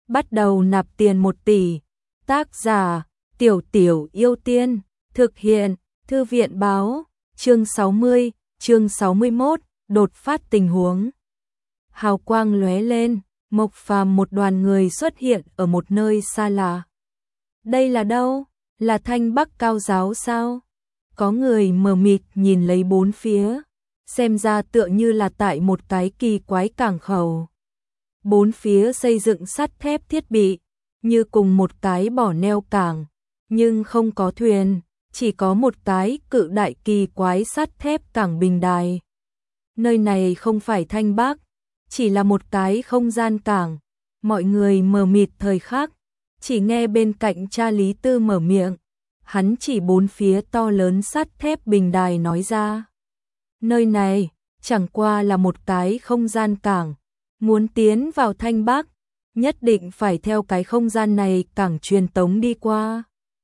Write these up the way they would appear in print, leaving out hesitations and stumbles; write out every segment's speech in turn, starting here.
bắt đầu nạp tiền 1 tỷ. Tác giả, Tiểu Tiểu Yêu Tiên, thực hiện, Thư viện báo, chương 60, chương 61, đột phát tình huống. Hào quang lóe lên, Mộc Phàm một đoàn người xuất hiện ở một nơi xa lạ. Đây là đâu? Là Thanh Bắc Cao Giáo sao? Có người mờ mịt nhìn lấy bốn phía, xem ra tựa như là tại một cái kỳ quái cảng khẩu. Bốn phía xây dựng sắt thép thiết bị, như cùng một cái bỏ neo cảng, nhưng không có thuyền, chỉ có một cái cự đại kỳ quái sắt thép cảng bình đài. Nơi này không phải Thanh Bắc, chỉ là một cái không gian cảng. Mọi người mờ mịt thời khắc, chỉ nghe bên cạnh cha Lý Tư mở miệng. Hắn chỉ bốn phía to lớn sắt thép bình đài nói ra. Nơi này chẳng qua là một cái không gian cảng, muốn tiến vào Thanh Bắc, nhất định phải theo cái không gian này cảng truyền tống đi qua.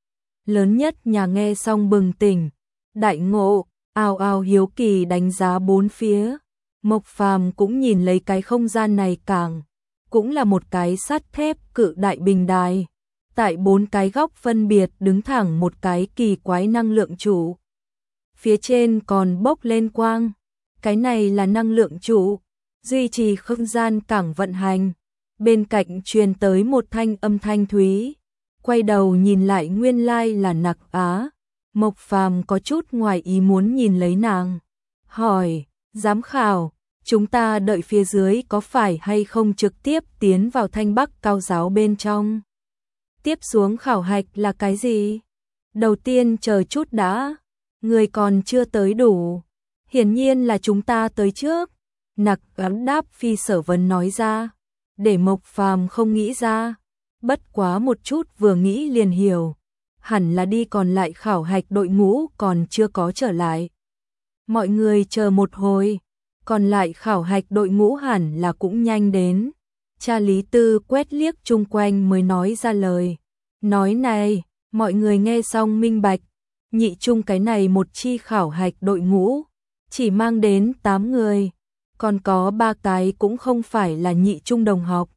Lớn nhất nhà nghe xong bừng tỉnh, đại ngộ, ào ào hiếu kỳ đánh giá bốn phía. Mộc Phàm cũng nhìn lấy cái không gian này cảng, cũng là một cái sắt thép cự đại bình đài. Tại bốn cái góc phân biệt đứng thẳng một cái kỳ quái năng lượng trụ. Phía trên còn bốc lên quang. Cái này là năng lượng trụ, duy trì không gian cảng vận hành. Bên cạnh truyền tới một thanh âm thanh thúy. Quay đầu nhìn lại nguyên lai là Nặc Á. Mộc Phàm có chút ngoài ý muốn nhìn lấy nàng. Hỏi, giám khảo, chúng ta đợi phía dưới có phải hay không trực tiếp tiến vào Thanh Bắc Cao Giáo bên trong? Tiếp xuống khảo hạch là cái gì? Đầu tiên chờ chút đã, người còn chưa tới đủ. Hiển nhiên là chúng ta tới trước. Nặc Ám đáp phi sở vấn nói ra, để Mộc Phàm không nghĩ ra. Bất quá một chút vừa nghĩ liền hiểu. Hẳn là đi còn lại khảo hạch đội ngũ còn chưa có trở lại. Mọi người chờ một hồi, còn lại khảo hạch đội ngũ hẳn là cũng nhanh đến. Cha Lý Tư quét liếc chung quanh mới nói ra lời. Nói này, mọi người nghe xong minh bạch. Nhị trung cái này một chi khảo hạch đội ngũ, chỉ mang đến 8 người. Còn có 3 cái cũng không phải là nhị trung đồng học.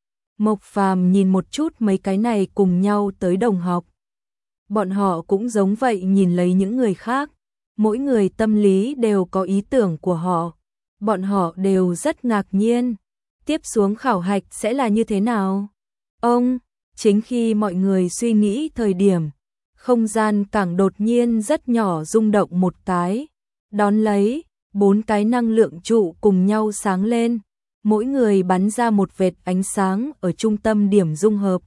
Mộc Phàm nhìn một chút mấy cái này cùng nhau tới đồng học. Bọn họ cũng giống vậy nhìn lấy những người khác. Mỗi người tâm lý đều có ý tưởng của họ. Bọn họ đều rất ngạc nhiên. Tiếp xuống khảo hạch sẽ là như thế nào? Chính khi mọi người suy nghĩ thời điểm, không gian cảng đột nhiên rất nhỏ rung động một cái. Đón lấy, 4 cái năng lượng trụ cùng nhau sáng lên. Mỗi người bắn ra một vệt ánh sáng ở trung tâm điểm dung hợp.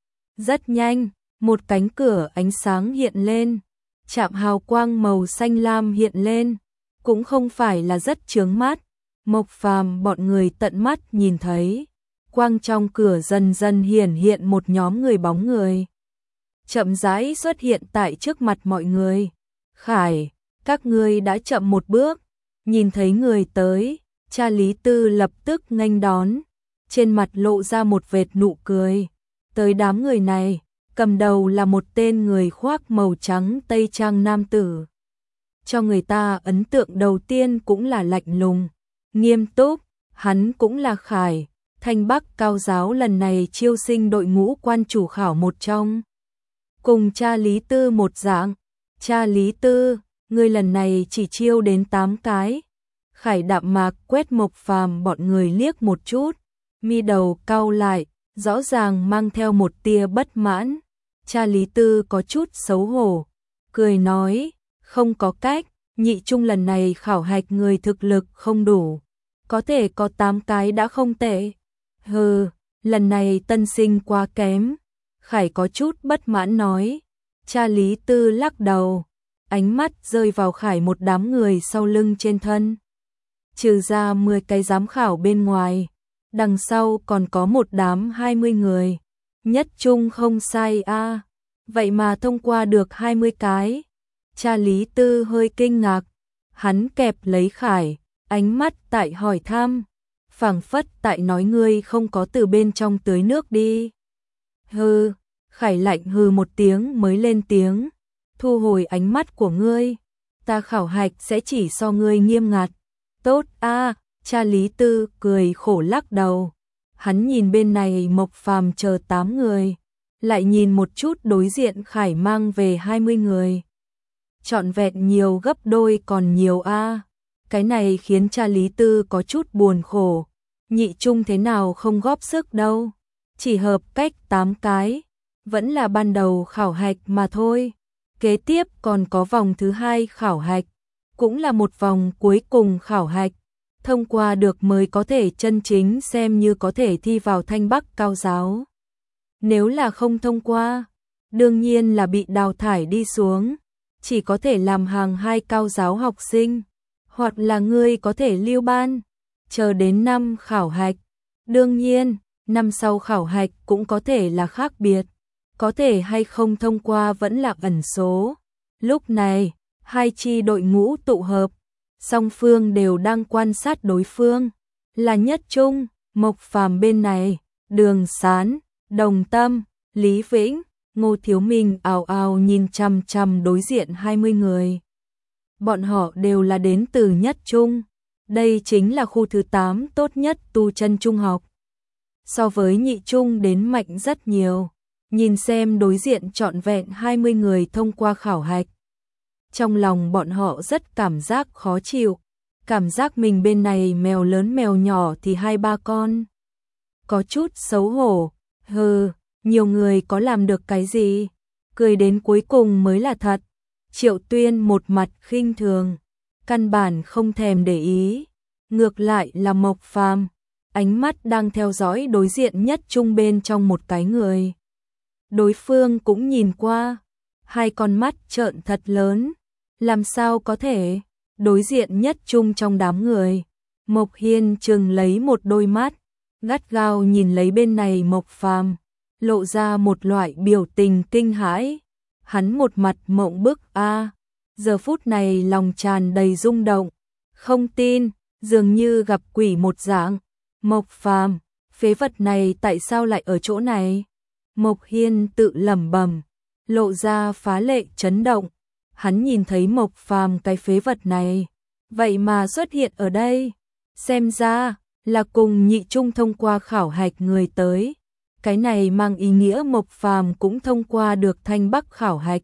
Rất nhanh, một cánh cửa ánh sáng hiện lên. Chạm hào quang màu xanh lam hiện lên. Cũng không phải là rất chướng mắt. Mộc Phàm bọn người tận mắt nhìn thấy. Quang trong cửa dần dần hiện một nhóm người bóng người. Chậm rãi xuất hiện tại trước mặt mọi người. Khải, các ngươi đã chậm một bước. Nhìn thấy người tới, cha Lý Tư lập tức nghênh đón. Trên mặt lộ ra một vệt nụ cười. Tới đám người này, cầm đầu là một tên người khoác màu trắng tây trang nam tử. Cho người ta ấn tượng đầu tiên cũng là lạnh lùng, nghiêm túc. Hắn cũng là Khải, Thanh Bắc Cao Giáo lần này chiêu sinh đội ngũ quan chủ khảo một trong. Cùng cha Lý Tư một dạng. Cha Lý Tư, ngươi lần này chỉ chiêu đến 8 cái. Khải đạm mạc quét Mộc Phàm bọn người liếc một chút, mi đầu cau lại, rõ ràng mang theo một tia bất mãn. Cha Lý Tư có chút xấu hổ, cười nói, không có cách, nhị trung lần này khảo hạch người thực lực không đủ, có thể có 8 cái đã không tệ. Hừ, lần này tân sinh quá kém. Khải có chút bất mãn nói. Cha Lý Tư lắc đầu, ánh mắt rơi vào Khải một đám người sau lưng trên thân. Trừ ra 10 cái giám khảo bên ngoài, đằng sau còn có một đám 20 người. Nhất trung không sai a, vậy mà thông qua được 20 cái. Cha Lý Tư hơi kinh ngạc, hắn kẹp lấy Khải, ánh mắt tại hỏi thăm, phảng phất tại nói ngươi không có từ bên trong tưới nước đi. Hừ, Khải lạnh hừ một tiếng mới lên tiếng, thu hồi ánh mắt của ngươi, ta khảo hạch sẽ chỉ so ngươi nghiêm ngặt. Tốt a, cha Lý Tư cười khổ lắc đầu. Hắn nhìn bên này Mộc Phàm chờ 8 người, lại nhìn một chút đối diện Khải mang về 20 người. Trọn vẹn nhiều gấp đôi còn nhiều a. Cái này khiến cha Lý Tư có chút buồn khổ. Nhị Trung thế nào không góp sức đâu. Chỉ hợp cách 8 cái. Vẫn là ban đầu khảo hạch mà thôi. Kế tiếp còn có vòng thứ 2 khảo hạch. Cũng là một vòng cuối cùng khảo hạch. Thông qua được mới có thể chân chính xem như có thể thi vào Thanh Bắc Cao Giáo. Nếu là không thông qua, đương nhiên là bị đào thải đi xuống. Chỉ có thể làm hàng 2 cao giáo học sinh. Hoặc là ngươi có thể lưu ban. Chờ đến năm khảo hạch. Đương nhiên, năm sau khảo hạch cũng có thể là khác biệt. Có thể hay không thông qua vẫn là ẩn số. Lúc này, hai chi đội ngũ tụ hợp. Song phương đều đang quan sát đối phương. Là Nhất Trung, Mộc Phàm bên này, Đường Sán, Đồng Tâm, Lý Vĩnh, Ngô Thiếu Minh ào ào nhìn chằm chằm đối diện 20 người. Bọn họ đều là đến từ Nhất Trung. Đây chính là khu thứ 8 tốt nhất tu chân trung học. So với Nhị Trung đến mạnh rất nhiều. Nhìn xem đối diện trọn vẹn 20 người thông qua khảo hạch. Trong lòng bọn họ rất cảm giác khó chịu. Cảm giác mình bên này mèo lớn mèo nhỏ thì 2-3 con. Có chút xấu hổ. Hừ, nhiều người có làm được cái gì? Cười đến cuối cùng mới là thật. Triệu Tuyên một mặt khinh thường. Căn bản không thèm để ý. Ngược lại là Mộc Phàm, ánh mắt đang theo dõi đối diện Nhất Trung bên trong một cái người. Đối phương cũng nhìn qua. Hai con mắt trợn thật lớn. Làm sao có thể? Đối diện Nhất Trung trong đám người. Mộc Hiên trừng lấy một đôi mắt. Gắt gao nhìn lấy bên này Mộc Phàm, lộ ra một loại biểu tình kinh hãi. Hắn một mặt mộng bức a, giờ phút này lòng tràn đầy rung động, không tin, dường như gặp quỷ một dạng. Mộc Phàm, phế vật này tại sao lại ở chỗ này? Mộc Hiên tự lẩm bẩm, lộ ra phá lệ chấn động. Hắn nhìn thấy Mộc Phàm cái phế vật này, vậy mà xuất hiện ở đây, xem ra là cùng Nhị Trung thông qua khảo hạch người tới. Cái này mang ý nghĩa Mộc Phàm cũng thông qua được Thanh Bắc khảo hạch.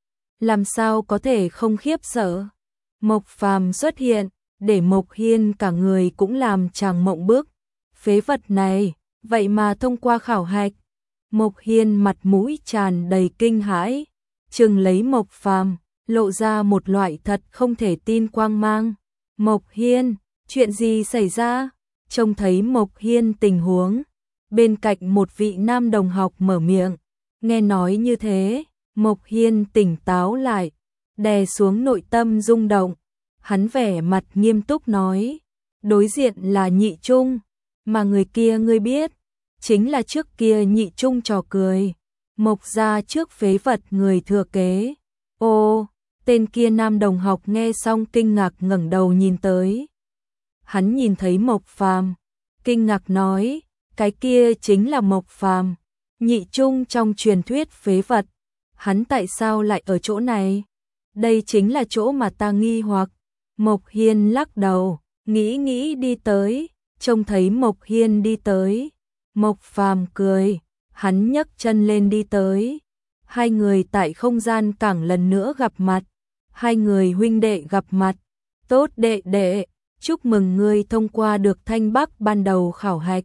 Làm sao có thể không khiếp sợ? Mộc Phàm xuất hiện, để Mộc Hiên cả người cũng làm chàng mộng bức. Phế vật này, vậy mà thông qua khảo hạch. Mộc Hiên mặt mũi tràn đầy kinh hãi, trừng lấy Mộc Phàm, lộ ra một loại thật không thể tin quang mang. Mộc Hiên, chuyện gì xảy ra? Trông thấy Mộc Hiên tình huống, bên cạnh một vị nam đồng học mở miệng. Nghe nói như thế, Mộc Hiên tỉnh táo lại, đè xuống nội tâm rung động. Hắn vẻ mặt nghiêm túc nói, đối diện là Nhị Trung, mà người kia ngươi biết, chính là trước kia Nhị Trung trò cười, Mộc gia trước phế vật người thừa kế. Ô, tên kia nam đồng học nghe xong kinh ngạc ngẩng đầu nhìn tới. Hắn nhìn thấy Mộc Phàm, kinh ngạc nói, cái kia chính là Mộc Phàm, Nhị Trung trong truyền thuyết phế vật. Hắn tại sao lại ở chỗ này? Đây chính là chỗ mà ta nghi hoặc. Mộc Hiên lắc đầu, nghĩ đi tới, trông thấy Mộc Hiên đi tới. Mộc Phàm cười, hắn nhấc chân lên đi tới. Hai người tại không gian cảng lần nữa gặp mặt. Hai người huynh đệ gặp mặt. Tốt đệ đệ, chúc mừng ngươi thông qua được Thanh Bắc ban đầu khảo hạch.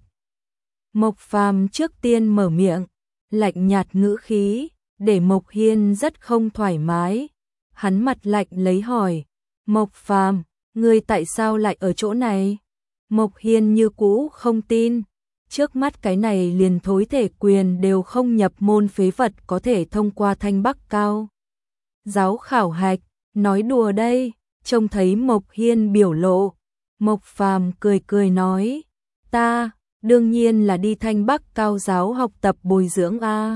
Mộc Phàm trước tiên mở miệng, lạnh nhạt ngữ khí, để Mộc Hiên rất không thoải mái. Hắn mặt lạnh lấy hỏi, Mộc Phàm, ngươi tại sao lại ở chỗ này? Mộc Hiên như cũ không tin, trước mắt cái này liền thối thể quyền đều không nhập môn phế vật có thể thông qua Thanh Bắc cao giáo khảo hạch, nói đùa đây. Trông thấy Mộc Hiên biểu lộ, Mộc Phàm cười nói, ta đương nhiên là đi Thanh Bắc cao giáo học tập bồi dưỡng a.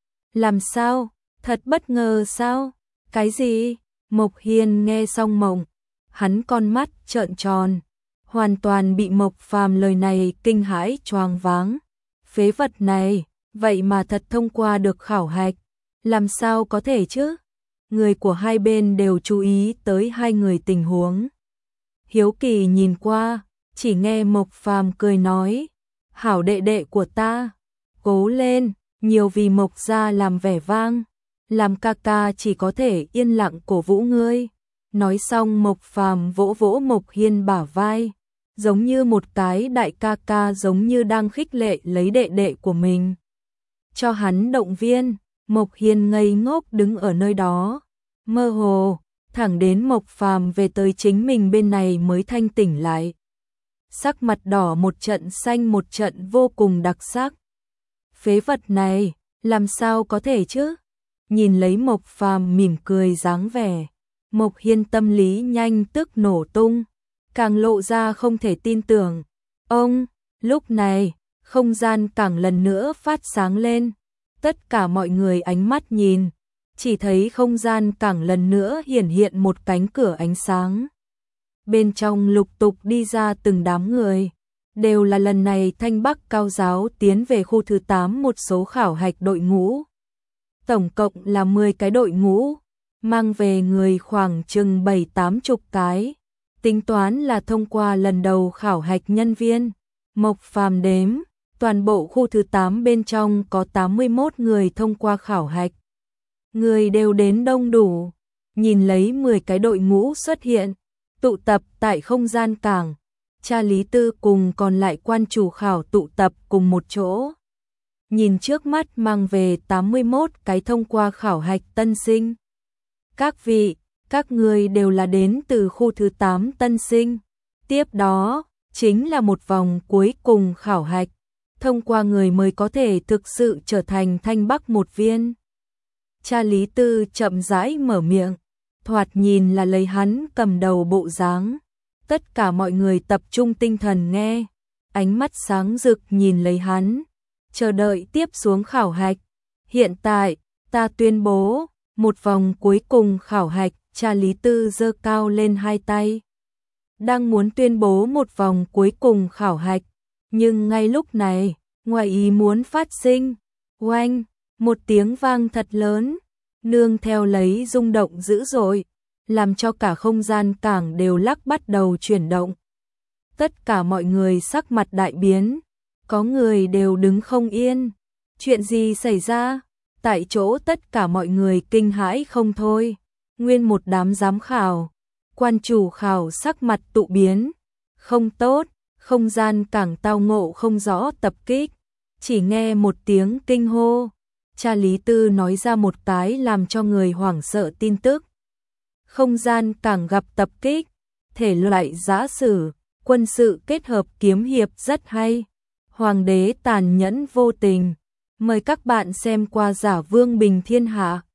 Làm sao? Thật bất ngờ sao? Cái gì? Mộc Hiên nghe xong mộng, hắn con mắt trợn tròn, hoàn toàn bị Mộc Phàm lời này kinh hãi choáng váng. Phế vật này, vậy mà thật thông qua được khảo hạch, làm sao có thể chứ? Người của hai bên đều chú ý tới hai người tình huống. Hiếu kỳ nhìn qua, chỉ nghe Mộc Phàm cười nói, Hảo đệ đệ của ta, cố lên, nhiều vì Mộc gia làm vẻ vang, làm ca ca chỉ có thể yên lặng cổ vũ ngươi. Nói xong Mộc Phàm vỗ vỗ Mộc Hiên bả vai, giống như một cái đại ca ca, giống như đang khích lệ lấy đệ đệ của mình. Cho hắn động viên. Mộc Hiên ngây ngốc đứng ở nơi đó, mơ hồ, thẳng đến Mộc Phàm về tới chính mình bên này mới thanh tỉnh lại. Sắc mặt đỏ một trận xanh một trận, vô cùng đặc sắc. Phế vật này, làm sao có thể chứ? Nhìn lấy Mộc Phàm mỉm cười dáng vẻ, Mộc Hiên tâm lý nhanh tức nổ tung, càng lộ ra không thể tin tưởng. Ông, lúc này, không gian càng lần nữa phát sáng lên. Tất cả mọi người ánh mắt nhìn, chỉ thấy không gian càng lần nữa hiển hiện một cánh cửa ánh sáng. Bên trong lục tục đi ra từng đám người, đều là lần này Thanh Bắc Cao giáo tiến về khu thứ 8 một số khảo hạch đội ngũ. Tổng cộng là 10 cái đội ngũ, mang về người khoảng chừng 7-80 cái. Tính toán là thông qua lần đầu khảo hạch nhân viên. Mộc Phàm đếm, toàn bộ khu thứ 8 bên trong có 81 người thông qua khảo hạch. Người đều đến đông đủ, nhìn lấy 10 cái đội ngũ xuất hiện, tụ tập tại không gian cảng. Cha Lý Tư cùng còn lại quan chủ khảo tụ tập cùng một chỗ. Nhìn trước mắt mang về 81 cái thông qua khảo hạch tân sinh. Các vị, các người đều là đến từ khu thứ 8 tân sinh. Tiếp đó, chính là một vòng cuối cùng khảo hạch. Thông qua người mới có thể thực sự trở thành Thanh Bắc một viên. Cha Lý Tư chậm rãi mở miệng, thoạt nhìn là lấy hắn cầm đầu bộ dáng. Tất cả mọi người tập trung tinh thần nghe, ánh mắt sáng rực nhìn lấy hắn, chờ đợi tiếp xuống khảo hạch. Hiện tại, ta tuyên bố, một vòng cuối cùng khảo hạch. Cha Lý Tư giơ cao lên hai tay, đang muốn tuyên bố một vòng cuối cùng khảo hạch. Nhưng ngay lúc này, ngoài ý muốn phát sinh, oanh, một tiếng vang thật lớn, nương theo lấy rung động dữ dội, làm cho cả không gian cảng đều lắc bắt đầu chuyển động. Tất cả mọi người sắc mặt đại biến, có người đều đứng không yên. Chuyện gì xảy ra? Tại chỗ tất cả mọi người kinh hãi không thôi. Nguyên một đám giám khảo, quan chủ khảo sắc mặt tụ biến. Không tốt, không gian cảng tao ngộ không rõ tập kích. Chỉ nghe một tiếng kinh hô, cha Lý Tư nói ra một cái làm cho người hoảng sợ tin tức. Không gian cảng gặp tập kích, thể loại giã sử, quân sự kết hợp kiếm hiệp rất hay. Hoàng đế tàn nhẫn vô tình. Mời các bạn xem qua Giả Vương Bình Thiên Hạ.